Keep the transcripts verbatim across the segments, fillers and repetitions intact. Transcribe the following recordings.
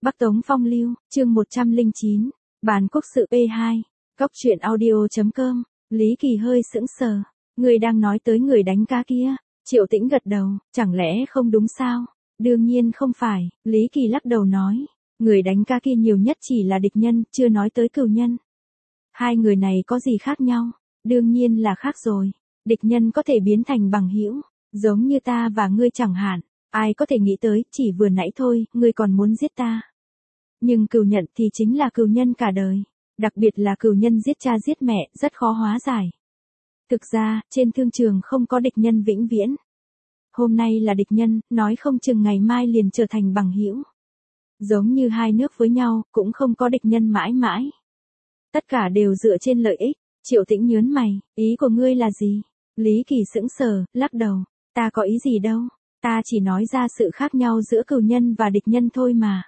Bắc Tống Phong Lưu, chương một trăm lẻ chín, Bán quốc sự pê hai, Cóc truyện audio chấm com, Lý Kỳ hơi sững sờ, người đang nói tới người đánh cá kia, Triệu Tĩnh gật đầu, chẳng lẽ không đúng sao? Đương nhiên không phải, Lý Kỳ lắc đầu nói, người đánh cá kia nhiều nhất chỉ là địch nhân, chưa nói tới cừu nhân. Hai người này có gì khác nhau? Đương nhiên là khác rồi, địch nhân có thể biến thành bằng hữu, giống như ta và ngươi chẳng hạn, ai có thể nghĩ tới, chỉ vừa nãy thôi, ngươi còn muốn giết ta. Nhưng cừu nhận thì chính là cừu nhân cả đời, đặc biệt là cừu nhân giết cha giết mẹ, rất khó hóa giải. Thực ra, trên thương trường không có địch nhân vĩnh viễn. Hôm nay là địch nhân, nói không chừng ngày mai liền trở thành bằng hữu. Giống như hai nước với nhau, cũng không có địch nhân mãi mãi. Tất cả đều dựa trên lợi ích. Triệu Tĩnh nhớn mày, ý của ngươi là gì? Lý Kỳ sững sờ, lắc đầu, ta có ý gì đâu, ta chỉ nói ra sự khác nhau giữa cừu nhân và địch nhân thôi mà.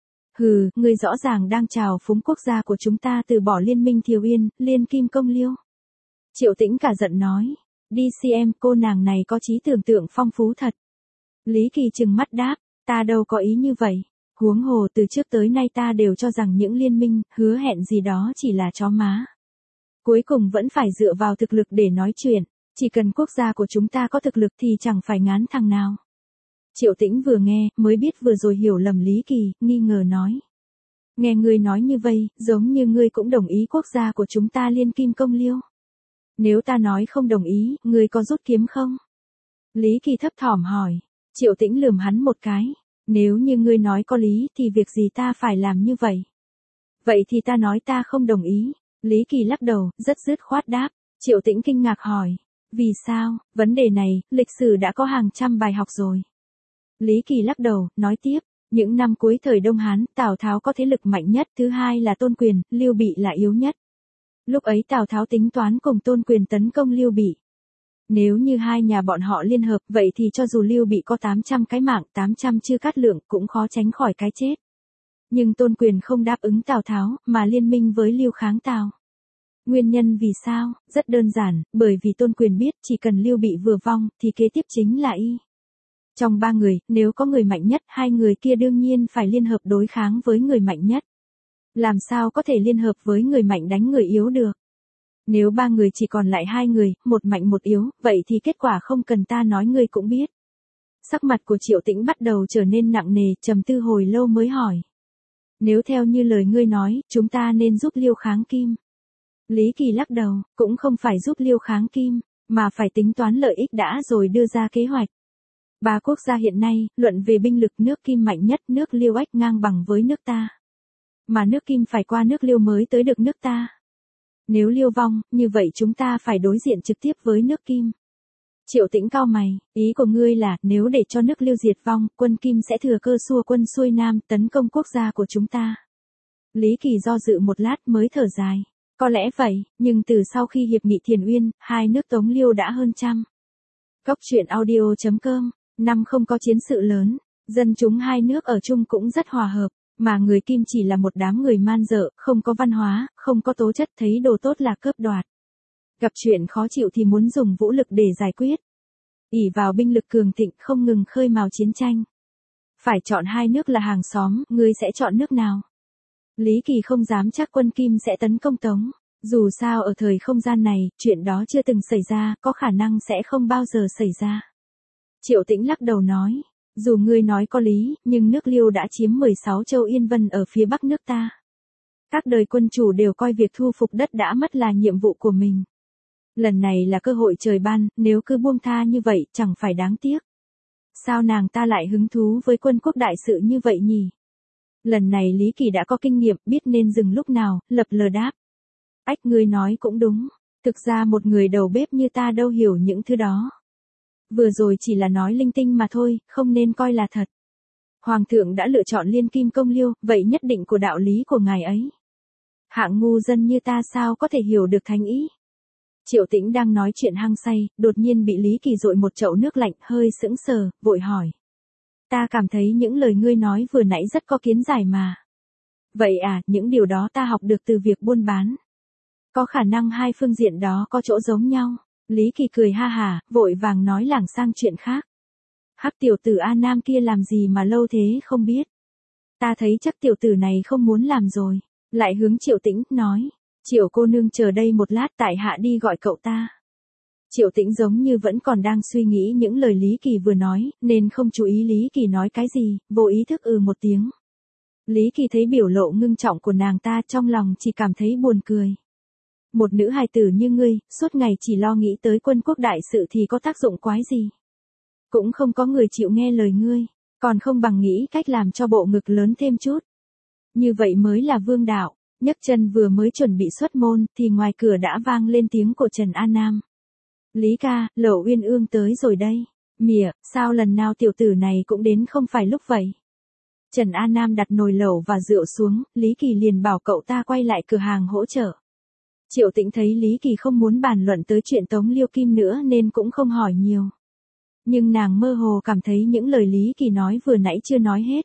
Hừ, ngươi rõ ràng đang chào phúng quốc gia của chúng ta từ bỏ liên minh Thiều Yên, liên kim công liêu. Triệu Tĩnh cả giận nói, đi xem cô nàng này có trí tưởng tượng phong phú thật. Lý Kỳ trừng mắt đáp, ta đâu có ý như vậy, huống hồ từ trước tới nay ta đều cho rằng những liên minh, hứa hẹn gì đó chỉ là chó má. Cuối cùng vẫn phải dựa vào thực lực để nói chuyện, chỉ cần quốc gia của chúng ta có thực lực thì chẳng phải ngán thằng nào. Triệu Tĩnh vừa nghe, mới biết vừa rồi hiểu lầm Lý Kỳ, nghi ngờ nói. Nghe ngươi nói như vậy, giống như ngươi cũng đồng ý quốc gia của chúng ta liên kim công liêu. Nếu ta nói không đồng ý, ngươi có rút kiếm không? Lý Kỳ thấp thỏm hỏi. Triệu Tĩnh lườm hắn một cái. Nếu như ngươi nói có lý thì việc gì ta phải làm như vậy? Vậy thì ta nói ta không đồng ý. Lý Kỳ lắc đầu, rất dứt khoát đáp. Triệu Tĩnh kinh ngạc hỏi. Vì sao? Vấn đề này, lịch sử đã có hàng trăm bài học rồi. Lý Kỳ lắc đầu, nói tiếp. Những năm cuối thời Đông Hán, Tào Tháo có thế lực mạnh nhất, thứ hai là Tôn Quyền, Lưu Bị là yếu nhất. Lúc ấy Tào Tháo tính toán cùng Tôn Quyền tấn công Lưu Bị. Nếu như hai nhà bọn họ liên hợp, vậy thì cho dù Lưu Bị có tám trăm cái mạng, tám trăm Chư Cát Lượng cũng khó tránh khỏi cái chết. Nhưng Tôn Quyền không đáp ứng Tào Tháo, mà liên minh với Lưu kháng Tào. Nguyên nhân vì sao? Rất đơn giản, bởi vì Tôn Quyền biết chỉ cần Lưu Bị vừa vong, thì kế tiếp chính là y. Trong ba người, nếu có người mạnh nhất, hai người kia đương nhiên phải liên hợp đối kháng với người mạnh nhất. Làm sao có thể liên hợp với người mạnh đánh người yếu được? Nếu ba người chỉ còn lại hai người, một mạnh một yếu, vậy thì kết quả không cần ta nói ngươi cũng biết. Sắc mặt của Triệu Tĩnh bắt đầu trở nên nặng nề, trầm tư hồi lâu mới hỏi. Nếu theo như lời ngươi nói, chúng ta nên giúp Liêu kháng Kim. Lý Kỳ lắc đầu, cũng không phải giúp Liêu kháng Kim, mà phải tính toán lợi ích đã rồi đưa ra kế hoạch. Ba quốc gia hiện nay, luận về binh lực nước Kim mạnh nhất, nước Liêu ách ngang bằng với nước ta. Mà nước Kim phải qua nước Liêu mới tới được nước ta. Nếu Liêu vong, như vậy chúng ta phải đối diện trực tiếp với nước Kim. Triệu Tĩnh cau mày, ý của ngươi là, nếu để cho nước Liêu diệt vong, quân Kim sẽ thừa cơ xua quân xuôi Nam, tấn công quốc gia của chúng ta. Lý Kỳ do dự một lát mới thở dài. Có lẽ vậy, nhưng từ sau khi hiệp nghị Thiền Uyên, hai nước Tống Liêu đã hơn trăm. Cóc truyện audio chấm com, năm không có chiến sự lớn, dân chúng hai nước ở chung cũng rất hòa hợp. Mà người Kim chỉ là một đám người man dợ, không có văn hóa, không có tố chất, thấy đồ tốt là cướp đoạt. Gặp chuyện khó chịu thì muốn dùng vũ lực để giải quyết. ỷ vào binh lực cường thịnh không ngừng khơi mào chiến tranh. Phải chọn hai nước là hàng xóm, ngươi sẽ chọn nước nào? Lý Kỳ không dám chắc quân Kim sẽ tấn công Tống. Dù sao ở thời không gian này, chuyện đó chưa từng xảy ra, có khả năng sẽ không bao giờ xảy ra. Triệu Tĩnh lắc đầu nói. Dù ngươi nói có lý, nhưng nước Liêu đã chiếm mười sáu châu Yên Vân ở phía bắc nước ta. Các đời quân chủ đều coi việc thu phục đất đã mất là nhiệm vụ của mình. Lần này là cơ hội trời ban, nếu cứ buông tha như vậy, chẳng phải đáng tiếc. Sao nàng ta lại hứng thú với quân quốc đại sự như vậy nhỉ? Lần này Lý Kỳ đã có kinh nghiệm, biết nên dừng lúc nào, lập lờ đáp. Ách, ngươi nói cũng đúng, thực ra một người đầu bếp như ta đâu hiểu những thứ đó. Vừa rồi chỉ là nói linh tinh mà thôi, không nên coi là thật. Hoàng thượng đã lựa chọn liên kim công liêu, vậy nhất định của đạo lý của ngài ấy. Hạng ngu dân như ta sao có thể hiểu được thánh ý. Triệu Tĩnh đang nói chuyện hăng say, đột nhiên bị Lý Kỳ dội một chậu nước lạnh, hơi sững sờ, vội hỏi. Ta cảm thấy những lời ngươi nói vừa nãy rất có kiến giải mà. Vậy à, những điều đó ta học được từ việc buôn bán. Có khả năng hai phương diện đó có chỗ giống nhau. Lý Kỳ cười ha hả, vội vàng nói lảng sang chuyện khác. Hắc tiểu tử A Nam kia làm gì mà lâu thế không biết. Ta thấy chắc tiểu tử này không muốn làm rồi. Lại hướng Triệu Tĩnh, nói. Triệu cô nương chờ đây một lát, tại hạ đi gọi cậu ta. Triệu Tĩnh giống như vẫn còn đang suy nghĩ những lời Lý Kỳ vừa nói, nên không chú ý Lý Kỳ nói cái gì, vô ý thức ừ một tiếng. Lý Kỳ thấy biểu lộ ngưng trọng của nàng ta, trong lòng chỉ cảm thấy buồn cười. Một nữ hài tử như ngươi, suốt ngày chỉ lo nghĩ tới quân quốc đại sự thì có tác dụng quái gì. Cũng không có người chịu nghe lời ngươi, còn không bằng nghĩ cách làm cho bộ ngực lớn thêm chút. Như vậy mới là vương đạo. Nhấc chân vừa mới chuẩn bị xuất môn, thì ngoài cửa đã vang lên tiếng của Trần An Nam. Lý ca, Lẩu Uyên Ương tới rồi đây. Mỉa, sao lần nào tiểu tử này cũng đến không phải lúc vậy. Trần An Nam đặt nồi lẩu và rượu xuống, Lý Kỳ liền bảo cậu ta quay lại cửa hàng hỗ trợ. Triệu Tĩnh thấy Lý Kỳ không muốn bàn luận tới chuyện Tống Liêu Kim nữa nên cũng không hỏi nhiều. Nhưng nàng mơ hồ cảm thấy những lời Lý Kỳ nói vừa nãy chưa nói hết.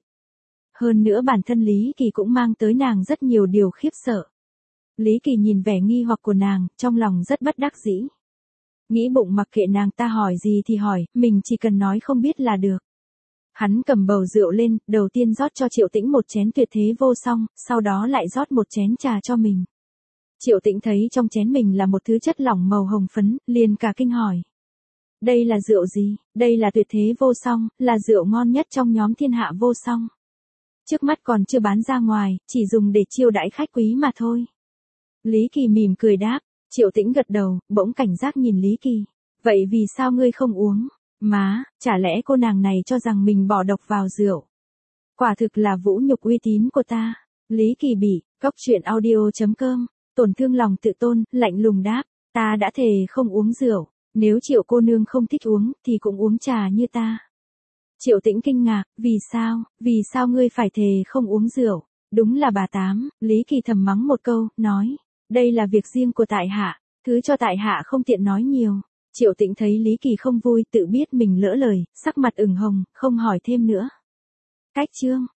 Hơn nữa bản thân Lý Kỳ cũng mang tới nàng rất nhiều điều khiếp sợ. Lý Kỳ nhìn vẻ nghi hoặc của nàng, trong lòng rất bất đắc dĩ. Nghĩ bụng mặc kệ nàng ta hỏi gì thì hỏi, mình chỉ cần nói không biết là được. Hắn cầm bầu rượu lên, đầu tiên rót cho Triệu Tĩnh một chén tuyệt thế vô song, sau đó lại rót một chén trà cho mình. Triệu Tĩnh thấy trong chén mình là một thứ chất lỏng màu hồng phấn, liền cả kinh hỏi. Đây là rượu gì? Đây là tuyệt thế vô song, là rượu ngon nhất trong nhóm thiên hạ vô song. Trước mắt còn chưa bán ra ngoài, chỉ dùng để chiêu đãi khách quý mà thôi. Lý Kỳ mỉm cười đáp. Triệu Tĩnh gật đầu, bỗng cảnh giác nhìn Lý Kỳ. Vậy vì sao ngươi không uống? Má, chả lẽ cô nàng này cho rằng mình bỏ độc vào rượu? Quả thực là vũ nhục uy tín của ta. Lý Kỳ bị, cóc truyện audio chấm com, tổn thương lòng tự tôn, lạnh lùng đáp. Ta đã thề không uống rượu, nếu Triệu cô nương không thích uống, thì cũng uống trà như ta. Triệu Tĩnh kinh ngạc, vì sao, vì sao ngươi phải thề không uống rượu? Đúng là bà tám, Lý Kỳ thầm mắng một câu, nói. Đây là việc riêng của tại hạ, thứ cho tại hạ không tiện nói nhiều. Triệu Tĩnh thấy Lý Kỳ không vui, tự biết mình lỡ lời, sắc mặt ửng hồng, không hỏi thêm nữa. Cách chương